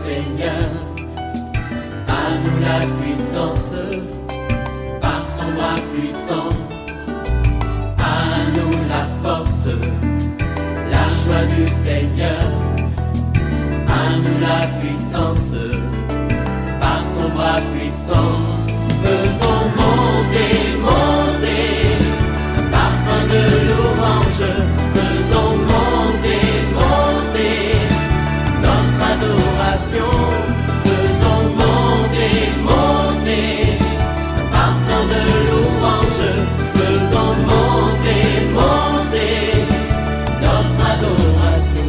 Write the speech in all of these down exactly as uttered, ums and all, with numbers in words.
Seigneur. À nous la puissance, par son bras puissant. À nous la force, la joie du Seigneur. À nous la puissance, par son bras puissant. Faisons monter, monter, parfum de louange. Faisons monter, monter, notre adoration. Faisons monter, monter, parfum de louange. Faisons monter, monter, notre adoration.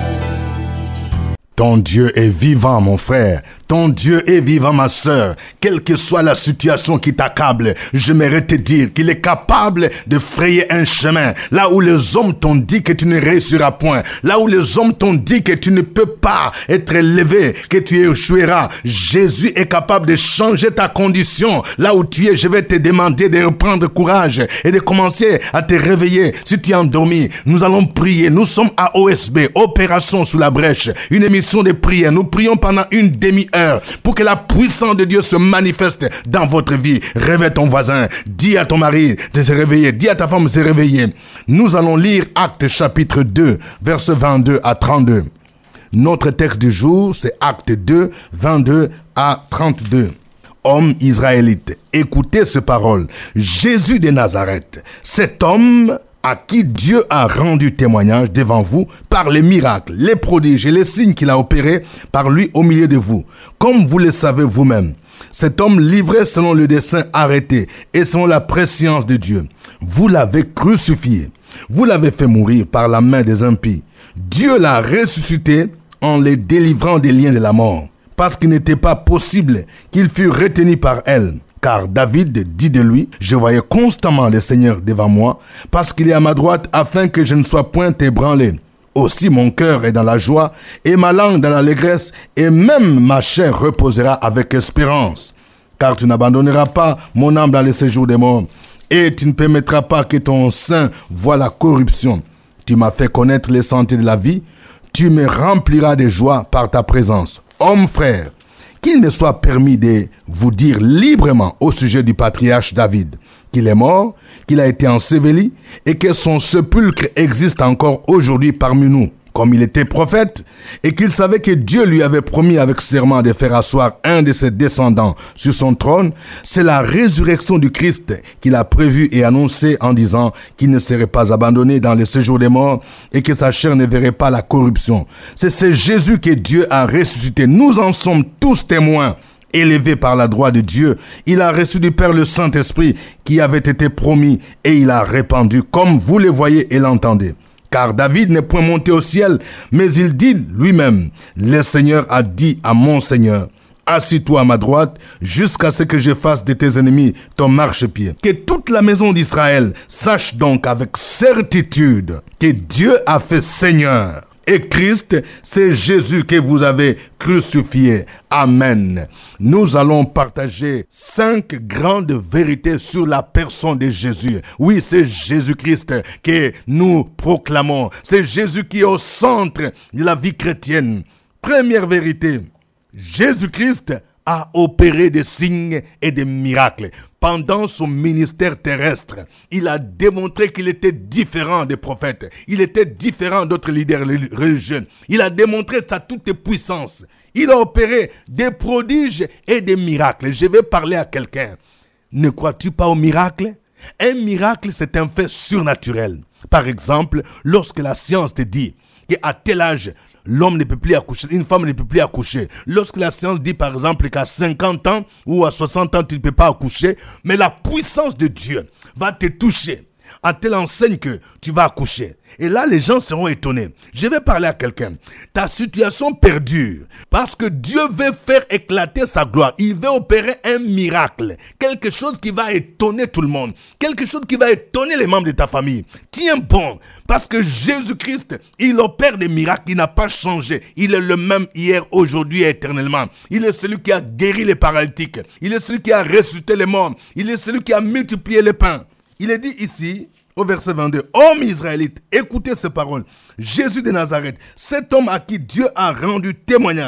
Ton Dieu est vivant, mon frère. Ton Dieu est vivant, ma sœur. Quelle que soit la situation qui t'accable, j'aimerais te dire qu'il est capable de frayer un chemin. Là où les hommes t'ont dit que tu ne réussiras point. Là où les hommes t'ont dit que tu ne peux pas être élevé, que tu échoueras. Jésus est capable de changer ta condition. Là où tu es, je vais te demander de reprendre courage et de commencer à te réveiller. Si tu es endormi, nous allons prier. Nous sommes à O S B, Opération sous la brèche. Une émission de prière. Nous prions pendant une demi-heure. Pour que la puissance de Dieu se manifeste dans votre vie. Réveille ton voisin, dis à ton mari de se réveiller, dis à ta femme de se réveiller. Nous allons lire Actes chapitre deux, versets vingt-deux à trente-deux. Notre texte du jour, c'est Actes deux, vingt-deux à trente-deux. Hommes israélites, écoutez ces paroles. Jésus de Nazareth, cet homme à qui Dieu a rendu témoignage devant vous par les miracles, les prodiges et les signes qu'il a opérés par lui au milieu de vous. Comme vous le savez vous-même, cet homme livré selon le dessein arrêté et selon la prescience de Dieu. Vous l'avez crucifié. Vous l'avez fait mourir par la main des impies. Dieu l'a ressuscité en les délivrant des liens de la mort, parce qu'il n'était pas possible qu'il fût retenu par elle. Car David dit de lui, je voyais constamment le Seigneur devant moi, parce qu'il est à ma droite, afin que je ne sois point ébranlé. Aussi mon cœur est dans la joie, et ma langue dans l'allégresse, et même ma chair reposera avec espérance. Car tu n'abandonneras pas mon âme dans les séjours des morts, et tu ne permettras pas que ton sein voie la corruption. Tu m'as fait connaître les sentiers de la vie, tu me rempliras de joie par ta présence. Homme frère, qu'il me soit permis de vous dire librement au sujet du patriarche David, qu'il est mort, qu'il a été enseveli et que son sépulcre existe encore aujourd'hui parmi nous. Comme il était prophète et qu'il savait que Dieu lui avait promis avec serment de faire asseoir un de ses descendants sur son trône, c'est la résurrection du Christ qu'il a prévue et annoncée en disant qu'il ne serait pas abandonné dans le séjour des morts et que sa chair ne verrait pas la corruption. C'est ce Jésus que Dieu a ressuscité. Nous en sommes tous témoins. Élevé par la droite de Dieu, il a reçu du Père le Saint-Esprit qui avait été promis et il a répandu comme vous le voyez et l'entendez. Car David n'est point monté au ciel, mais il dit lui-même, le Seigneur a dit à mon Seigneur, assis-toi à ma droite, jusqu'à ce que je fasse de tes ennemis ton marchepied. Que toute la maison d'Israël sache donc avec certitude que Dieu a fait Seigneur. Et Christ, c'est Jésus que vous avez crucifié. Amen. Nous allons partager cinq grandes vérités sur la personne de Jésus. Oui, c'est Jésus-Christ que nous proclamons. C'est Jésus qui est au centre de la vie chrétienne. Première vérité, Jésus-Christ a opéré des signes et des miracles. Pendant son ministère terrestre, il a démontré qu'il était différent des prophètes. Il était différent d'autres leaders religieux. Il a démontré sa toute puissance. Il a opéré des prodiges et des miracles. Je vais parler à quelqu'un. Ne crois-tu pas aux miracles? Un miracle, c'est un fait surnaturel. Par exemple, lorsque la science te dit qu'à tel âge, l'homme ne peut plus accoucher, une femme ne peut plus accoucher. Lorsque la science dit par exemple qu'à cinquante ans ou à soixante ans, tu ne peux pas accoucher, mais la puissance de Dieu va te toucher à telle enseigne que tu vas accoucher. Et là, les gens seront étonnés. Je vais parler à quelqu'un. Ta situation perdure parce que Dieu veut faire éclater sa gloire. Il veut opérer un miracle. Quelque chose qui va étonner tout le monde. Quelque chose qui va étonner les membres de ta famille. Tiens bon, parce que Jésus-Christ, il opère des miracles. Il n'a pas changé. Il est le même hier, aujourd'hui et éternellement. Il est celui qui a guéri les paralytiques. Il est celui qui a ressuscité les morts. Il est celui qui a multiplié les pains. Il est dit ici, au verset vingt-deux, « Hommes israélites, écoutez ces paroles. Jésus de Nazareth, cet homme à qui Dieu a rendu témoignage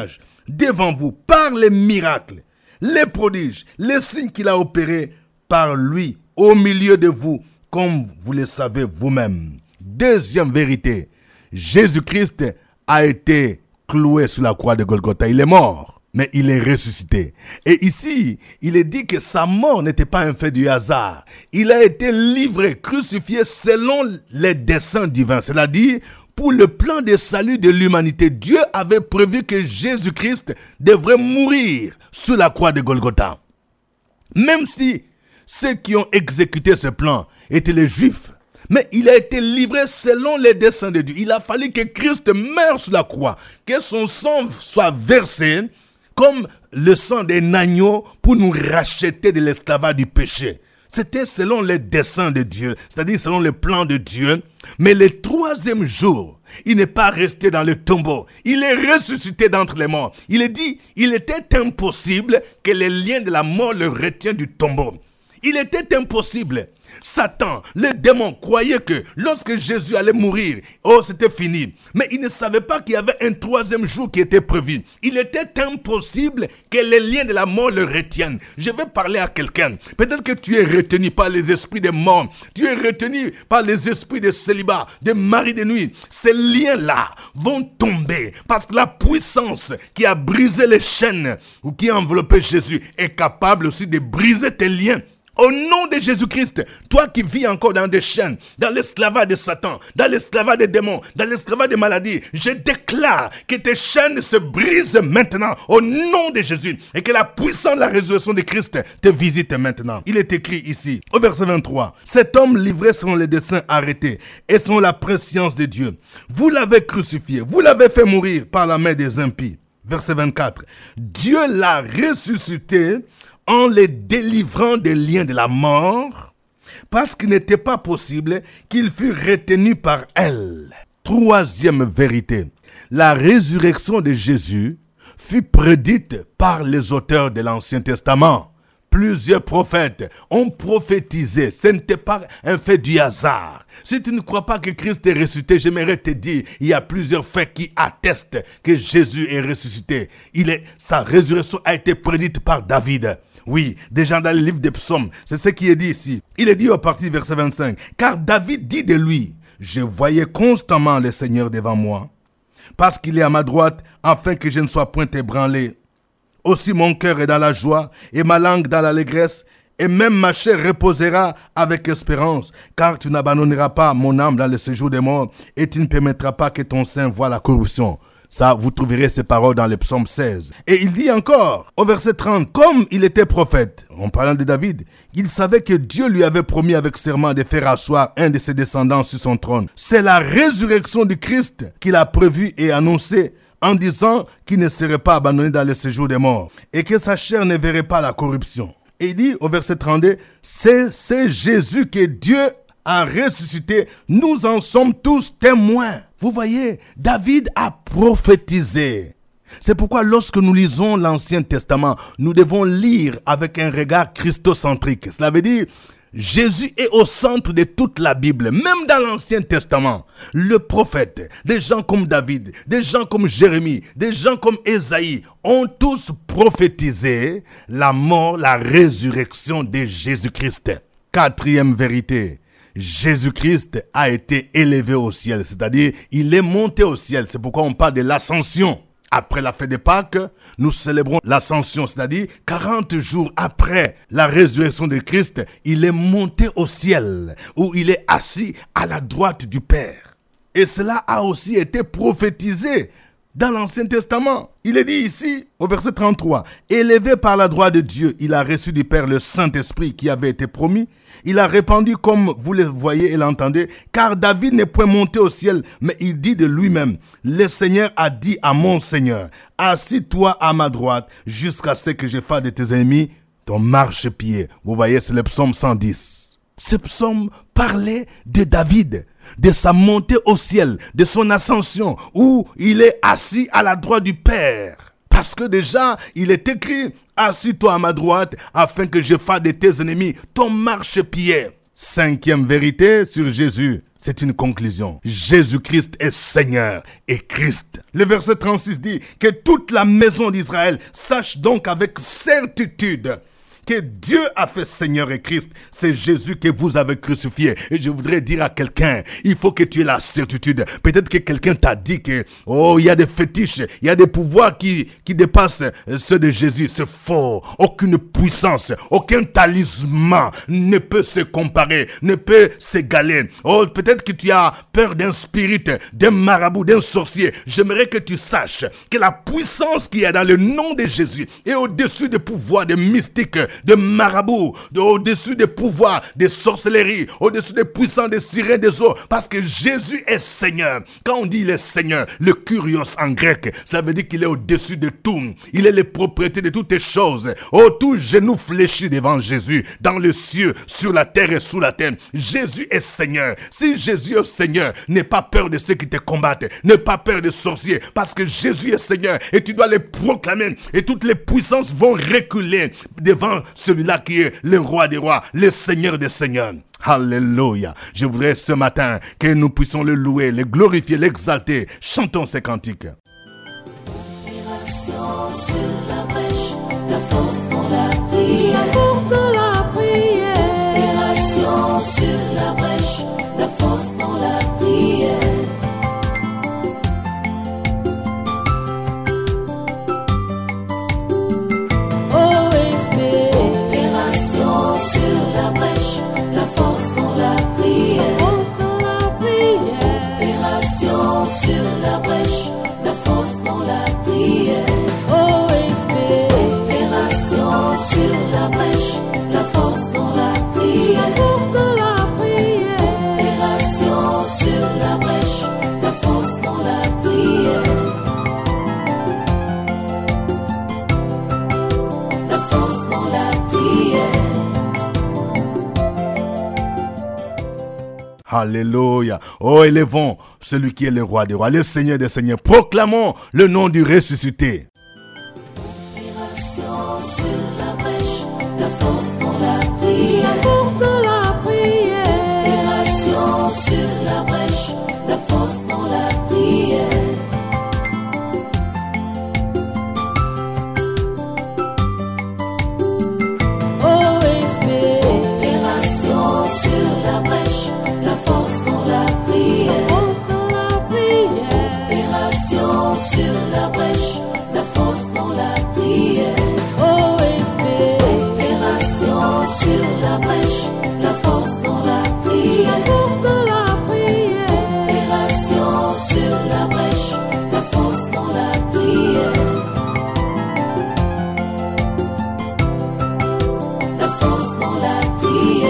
devant vous par les miracles, les prodiges, les signes qu'il a opérés par lui au milieu de vous, comme vous le savez vous-même. Deuxième vérité, Jésus-Christ a été cloué sur la croix de Golgotha. Il est mort, mais il est ressuscité. Et ici, il est dit que sa mort n'était pas un fait du hasard. Il a été livré, crucifié selon les desseins divins, c'est-à-dire pour le plan de salut de l'humanité. Dieu avait prévu que Jésus-Christ devrait mourir sur la croix de Golgotha. Même si ceux qui ont exécuté ce plan étaient les Juifs, mais il a été livré selon les desseins de Dieu. Il a fallu que Christ meure sur la croix, que son sang soit versé comme le sang d'un agneau pour nous racheter de l'esclavage du péché. C'était selon les desseins de Dieu, c'est-à-dire selon le plan de Dieu. Mais le troisième jour, il n'est pas resté dans le tombeau. Il est ressuscité d'entre les morts. Il est dit, il était impossible que les liens de la mort le retiennent du tombeau. Il était impossible. Satan, le démon, croyait que lorsque Jésus allait mourir, oh, c'était fini. Mais il ne savait pas qu'il y avait un troisième jour qui était prévu. Il était impossible que les liens de la mort le retiennent. Je vais parler à quelqu'un. Peut-être que tu es retenu par les esprits des morts. Tu es retenu par les esprits de célibat, de mari de nuit. Ces liens-là vont tomber parce que la puissance qui a brisé les chaînes ou qui a enveloppé Jésus est capable aussi de briser tes liens. Au nom de Jésus-Christ, toi qui vis encore dans des chaînes, dans l'esclavage de Satan, dans l'esclavage des démons, dans l'esclavage des maladies, je déclare que tes chaînes se brisent maintenant au nom de Jésus et que la puissance de la résurrection de Christ te visite maintenant. Il est écrit ici, au verset vingt-trois, « Cet homme livré selon les desseins arrêtés et selon la prescience de Dieu, vous l'avez crucifié, vous l'avez fait mourir par la main des impies. » Verset vingt-quatre, « Dieu l'a ressuscité en les délivrant des liens de la mort, parce qu'il n'était pas possible qu'il fût retenu par elle. » Troisième vérité, la résurrection de Jésus fut prédite par les auteurs de l'Ancien Testament. Plusieurs prophètes ont prophétisé. Ce n'était pas un fait du hasard. Si tu ne crois pas que Christ est ressuscité, j'aimerais te dire, il y a plusieurs faits qui attestent que Jésus est ressuscité. Il est, sa résurrection a été prédite par David. Oui, déjà dans le livre des psaumes, c'est ce qui est dit ici. Il est dit au parti verset vingt-cinq, « Car David dit de lui, je voyais constamment le Seigneur devant moi, parce qu'il est à ma droite, afin que je ne sois point ébranlé. Aussi mon cœur est dans la joie, et ma langue dans l'allégresse, et même ma chair reposera avec espérance, car tu n'abandonneras pas mon âme dans le séjour des morts, et tu ne permettras pas que ton sein voie la corruption. » Ça, vous trouverez ces paroles dans le psaume seize. Et il dit encore, au verset trente, comme il était prophète, en parlant de David, il savait que Dieu lui avait promis avec serment de faire asseoir un de ses descendants sur son trône. C'est la résurrection du Christ qu'il a prévu et annoncé en disant qu'il ne serait pas abandonné dans le séjour des morts et que sa chair ne verrait pas la corruption. Et il dit au verset trente-deux, c'est, c'est Jésus que Dieu a ressuscité, nous en sommes tous témoins. Vous voyez, David a prophétisé. C'est pourquoi lorsque nous lisons l'Ancien Testament, nous devons lire avec un regard christocentrique. Cela veut dire, Jésus est au centre de toute la Bible. Même dans l'Ancien Testament, le prophète, des gens comme David, des gens comme Jérémie, des gens comme Ésaïe, ont tous prophétisé la mort, la résurrection de Jésus-Christ. Quatrième vérité. Jésus-Christ a été élevé au ciel, c'est-à-dire il est monté au ciel. C'est pourquoi on parle de l'ascension. Après la fête de Pâques, nous célébrons l'ascension, c'est-à-dire quarante jours après la résurrection de Christ, il est monté au ciel, où il est assis à la droite du Père. Et cela a aussi été prophétisé dans l'Ancien Testament. Il est dit ici, au verset trente-trois, « Élevé par la droite de Dieu, il a reçu du Père le Saint-Esprit qui avait été promis. Il a répandu comme vous le voyez et l'entendez, car David n'est point monté au ciel, mais il dit de lui-même, « Le Seigneur a dit à mon Seigneur, assis-toi à ma droite, jusqu'à ce que je fasse de tes ennemis ton marchepied. » Vous voyez, c'est le psaume cent dix. Ce psaume parlait de David, de sa montée au ciel, de son ascension, où il est assis à la droite du Père. Parce que déjà, il est écrit, assis-toi à ma droite, afin que je fasse de tes ennemis ton marchepied. Cinquième vérité sur Jésus. C'est une conclusion. Jésus-Christ est Seigneur et Christ. Le verset trente-six dit que toute la maison d'Israël sache donc avec certitude que Dieu a fait Seigneur et Christ. C'est Jésus que vous avez crucifié. Et je voudrais dire à quelqu'un, il faut que tu aies la certitude. Peut-être que quelqu'un t'a dit que, oh, il y a des fétiches, il y a des pouvoirs qui, qui dépassent ceux de Jésus. C'est faux. Aucune puissance, aucun talisman ne peut se comparer, ne peut s'égaler. Oh, peut-être que tu as peur d'un spirit, d'un marabout, d'un sorcier. J'aimerais que tu saches que la puissance qu'il y a dans le nom de Jésus est au-dessus des pouvoirs des mystiques, de marabouts, de, au-dessus des pouvoirs, des sorcelleries, au-dessus des puissants des sirènes des eaux, parce que Jésus est Seigneur. Quand on dit il est Seigneur, le kurios en grec, ça veut dire qu'il est au-dessus de tout. Il est les propriétés de toutes les choses. Oh, tout genou fléchi devant Jésus, dans le ciel, sur la terre et sous la terre. Jésus est Seigneur. Si Jésus est Seigneur, n'aie pas peur de ceux qui te combattent, n'aie pas peur des sorciers, parce que Jésus est Seigneur et tu dois les proclamer et toutes les puissances vont reculer devant celui-là qui est le roi des rois, le Seigneur des seigneurs. Alléluia. Je voudrais ce matin que nous puissions le louer, le glorifier, l'exalter. Chantons ces cantiques. Sur la brèche, la force dans la prière, la force dans la prière. Opération sur la brèche, la force dans la prière. Sur la brèche, la force dans la prière, force dans la prière. Opération sur la brèche, la force dans la prière. O S P. Opération sur la brèche, la force dans la prière, force dans la prière. Opération sur la brèche, la force dans la prière. La force dans la prière. Alléluia. Oh, élevons celui qui est le roi des rois, le Seigneur des seigneurs. Proclamons le nom du ressuscité. Opération sur la brèche, la force dans la prière, la force dans la prière. Opération sur la brèche, la force dans la prière. O S P. Opération sur la brèche, la force dans la prière, force dans la prière. Opération sur la brèche, la force dans la prière. O S P. Opération sur la brèche, la force dans la prière, force dans la prière. Opération sur la brèche, la force dans la prière. La force dans la prière.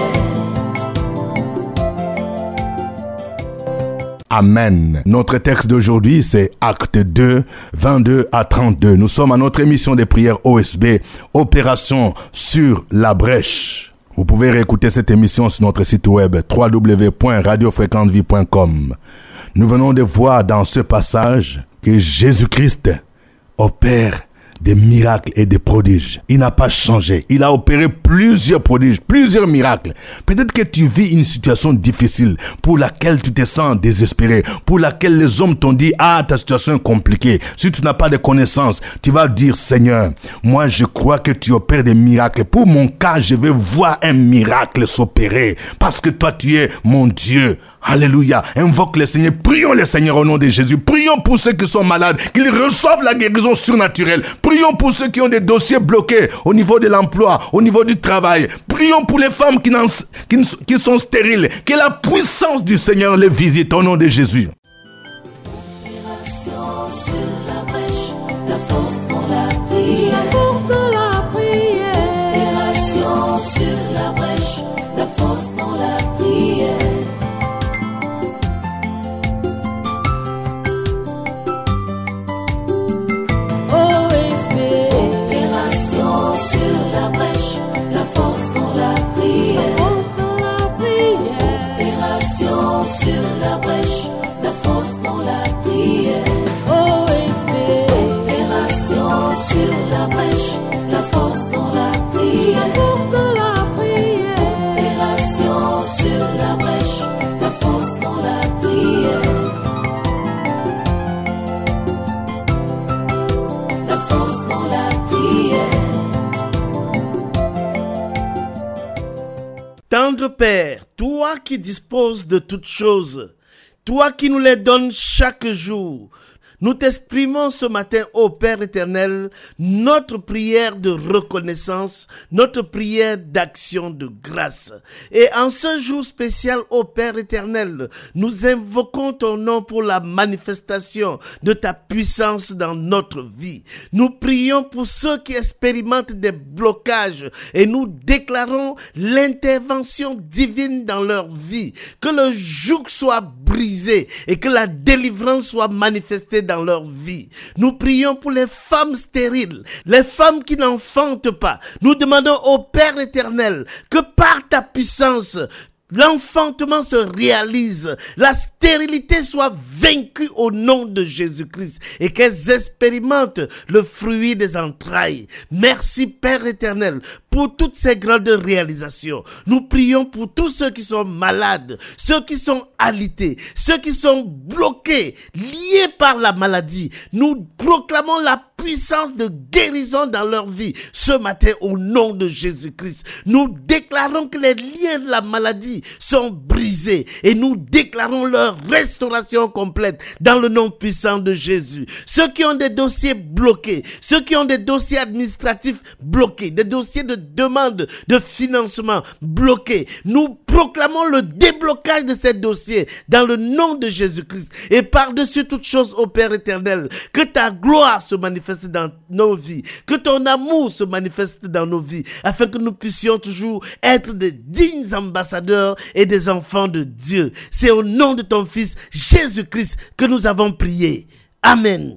Amen. Notre texte d'aujourd'hui, c'est Acte deux, vingt-deux à trente-deux. Nous sommes à notre émission des prières O S B, Opération sur la brèche. Vous pouvez réécouter cette émission sur notre site web w w w point radio fréquente vie point com. Nous venons de voir dans ce passage que Jésus-Christ opère des miracles et des prodiges. Il n'a pas changé. Il a opéré plusieurs prodiges, plusieurs miracles. Peut-être que tu vis une situation difficile pour laquelle tu te sens désespéré, pour laquelle les hommes t'ont dit, ah, ta situation est compliquée. Si tu n'as pas de connaissances, tu vas dire, Seigneur, moi je crois que tu opères des miracles. Pour mon cas, je vais voir un miracle s'opérer parce que toi tu es mon Dieu. Alléluia. Invoque le Seigneur. Prions le Seigneur au nom de Jésus. Prions pour ceux qui sont malades, qu'ils reçoivent la guérison surnaturelle. Prions pour ceux qui ont des dossiers bloqués au niveau de l'emploi, au niveau du travail. Prions pour les femmes qui, qui, qui sont stériles. Que la puissance du Seigneur les visite au nom de Jésus. Opération sur la brèche, la force dans la prière, la force dans la prière. Opération sur la brèche, la force dans la prière. Sur la brèche, la force dans la prière, la force dans la prière. Opération sur la brèche, la force Tendre Père, toi qui disposes de toutes choses, toi qui nous les donnes chaque jour, nous t'exprimons ce matin, ô Père éternel, notre prière de reconnaissance, notre prière d'action de grâce. Et en ce jour spécial, ô Père éternel, nous invoquons ton nom pour la manifestation de ta puissance dans notre vie. Nous prions pour ceux qui expérimentent des blocages et nous déclarons l'intervention divine dans leur vie. Que le joug soit brisé et que la délivrance soit manifestée dans leur vie. Nous prions pour les femmes stériles, les femmes qui n'enfantent pas. Nous demandons au Père éternel que par ta puissance, l'enfantement se réalise, la stérilité soit vaincue au nom de Jésus-Christ et qu'elles expérimentent le fruit des entrailles. Merci Père éternel pour toutes ces grandes réalisations. Nous prions pour tous ceux qui sont malades, ceux qui sont alités, ceux qui sont bloqués, liés par la maladie. Nous proclamons la puissance de guérison dans leur vie ce matin au nom de Jésus-Christ. Nous déclarons que les liens de la maladie sont brisés et nous déclarons leur restauration complète dans le nom puissant de Jésus. Ceux qui ont des dossiers bloqués, ceux qui ont des dossiers administratifs bloqués, des dossiers de demande de financement bloqués, nous proclamons le déblocage de ces dossiers dans le nom de Jésus-Christ. Et par-dessus toute chose, ô Père éternel, que ta gloire se manifeste dans nos vies, que ton amour se manifeste dans nos vies, afin que nous puissions toujours être des dignes ambassadeurs et des enfants de Dieu. C'est au nom de ton Fils Jésus-Christ que nous avons prié. Amen.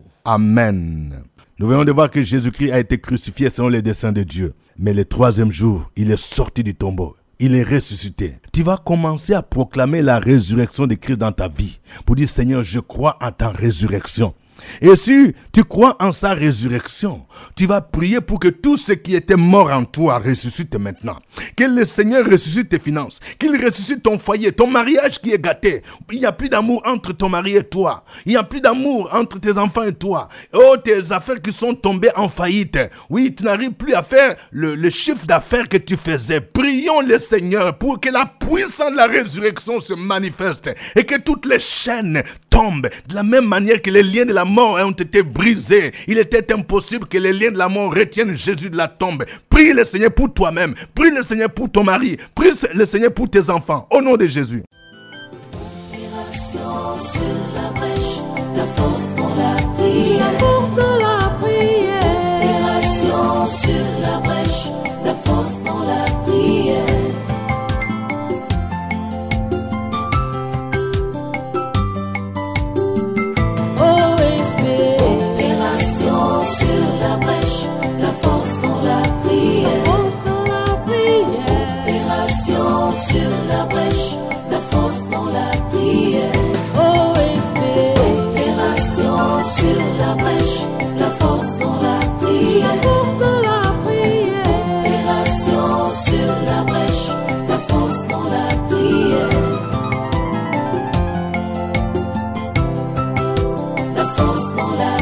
Amen. Nous venons de voir que Jésus-Christ a été crucifié selon les desseins de Dieu. Mais le troisième jour, il est sorti du tombeau. Il est ressuscité. Tu vas commencer à proclamer la résurrection de Christ dans ta vie. Pour dire, Seigneur, je crois en ta résurrection. Et si tu crois en sa résurrection, tu vas prier pour que tout ce qui était mort en toi ressuscite maintenant. Que le Seigneur ressuscite tes finances, qu'il ressuscite ton foyer, ton mariage qui est gâté. Il n'y a plus d'amour entre ton mari et toi. Il n'y a plus d'amour entre tes enfants et toi. Oh, tes affaires qui sont tombées en faillite. Oui, tu n'arrives plus à faire le, le chiffre d'affaires que tu faisais. Prions le Seigneur pour que la puissance de la résurrection se manifeste et que toutes les chaînes tombent de la même manière que les liens de la mort ont été brisés. Il était impossible que les liens de la mort retiennent Jésus de la tombe. Prie le Seigneur pour toi-même. Prie le Seigneur pour ton mari. Prie le Seigneur pour tes enfants. Au nom de Jésus. Opération sur la brèche, la force dans la prière. La force dans la prière. Opération sur la brèche, la force dans la prière. Sur la brèche, la force dans la prière. O S P. Opération sur la brèche, la force dans la prière. La force dans la prière. Opération sur la brèche, la force dans la prière. La force dans la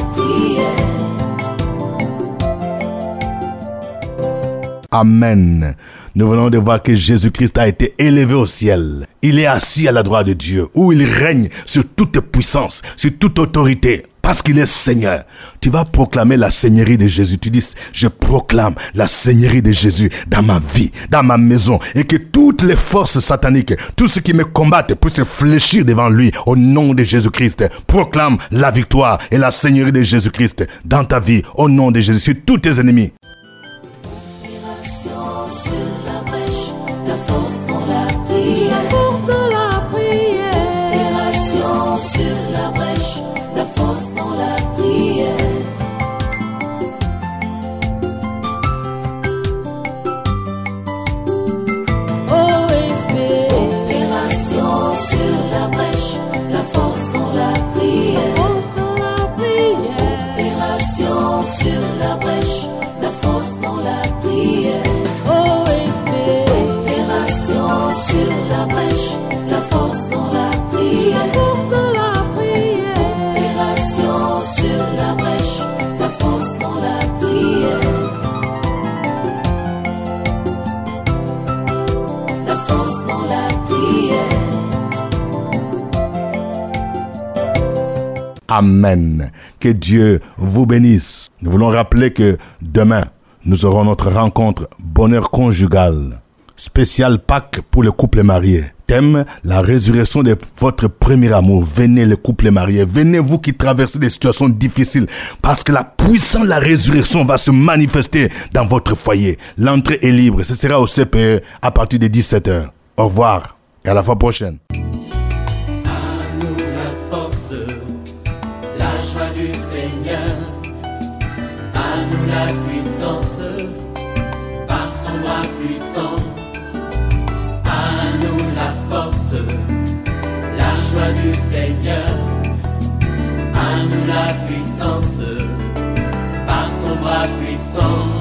prière. Amen. Nous venons de voir que Jésus-Christ a été élevé au ciel. Il est assis à la droite de Dieu, où il règne sur toute puissance, sur toute autorité, parce qu'il est Seigneur. Tu vas proclamer la seigneurie de Jésus. Tu dis, je proclame la seigneurie de Jésus dans ma vie, dans ma maison, et que toutes les forces sataniques, tout ce qui me combattent, puissent se fléchir devant lui, au nom de Jésus-Christ. Proclame la victoire et la seigneurie de Jésus-Christ dans ta vie, au nom de Jésus, sur tous tes ennemis. Sur la brèche, la force dans la prière. O S P. Opération sur la brèche, la force dans la prière. La force dans la prière. Opération Amen. Que Dieu vous bénisse. Nous voulons rappeler que demain, nous aurons notre rencontre Bonheur conjugal, spécial Pâques pour les couples mariés. Thème, la résurrection de votre premier amour. Venez les couples mariés, venez vous qui traversez des situations difficiles, parce que la puissance de la résurrection va se manifester dans votre foyer. L'entrée est libre, ce sera au C P E à partir de dix-sept heures. Au revoir et à la fois prochaine. À nous la force, la joie du Seigneur, à nous la puissance, par son bras puissant. À nous la force, la joie du Seigneur, à nous la puissance, par son bras puissant.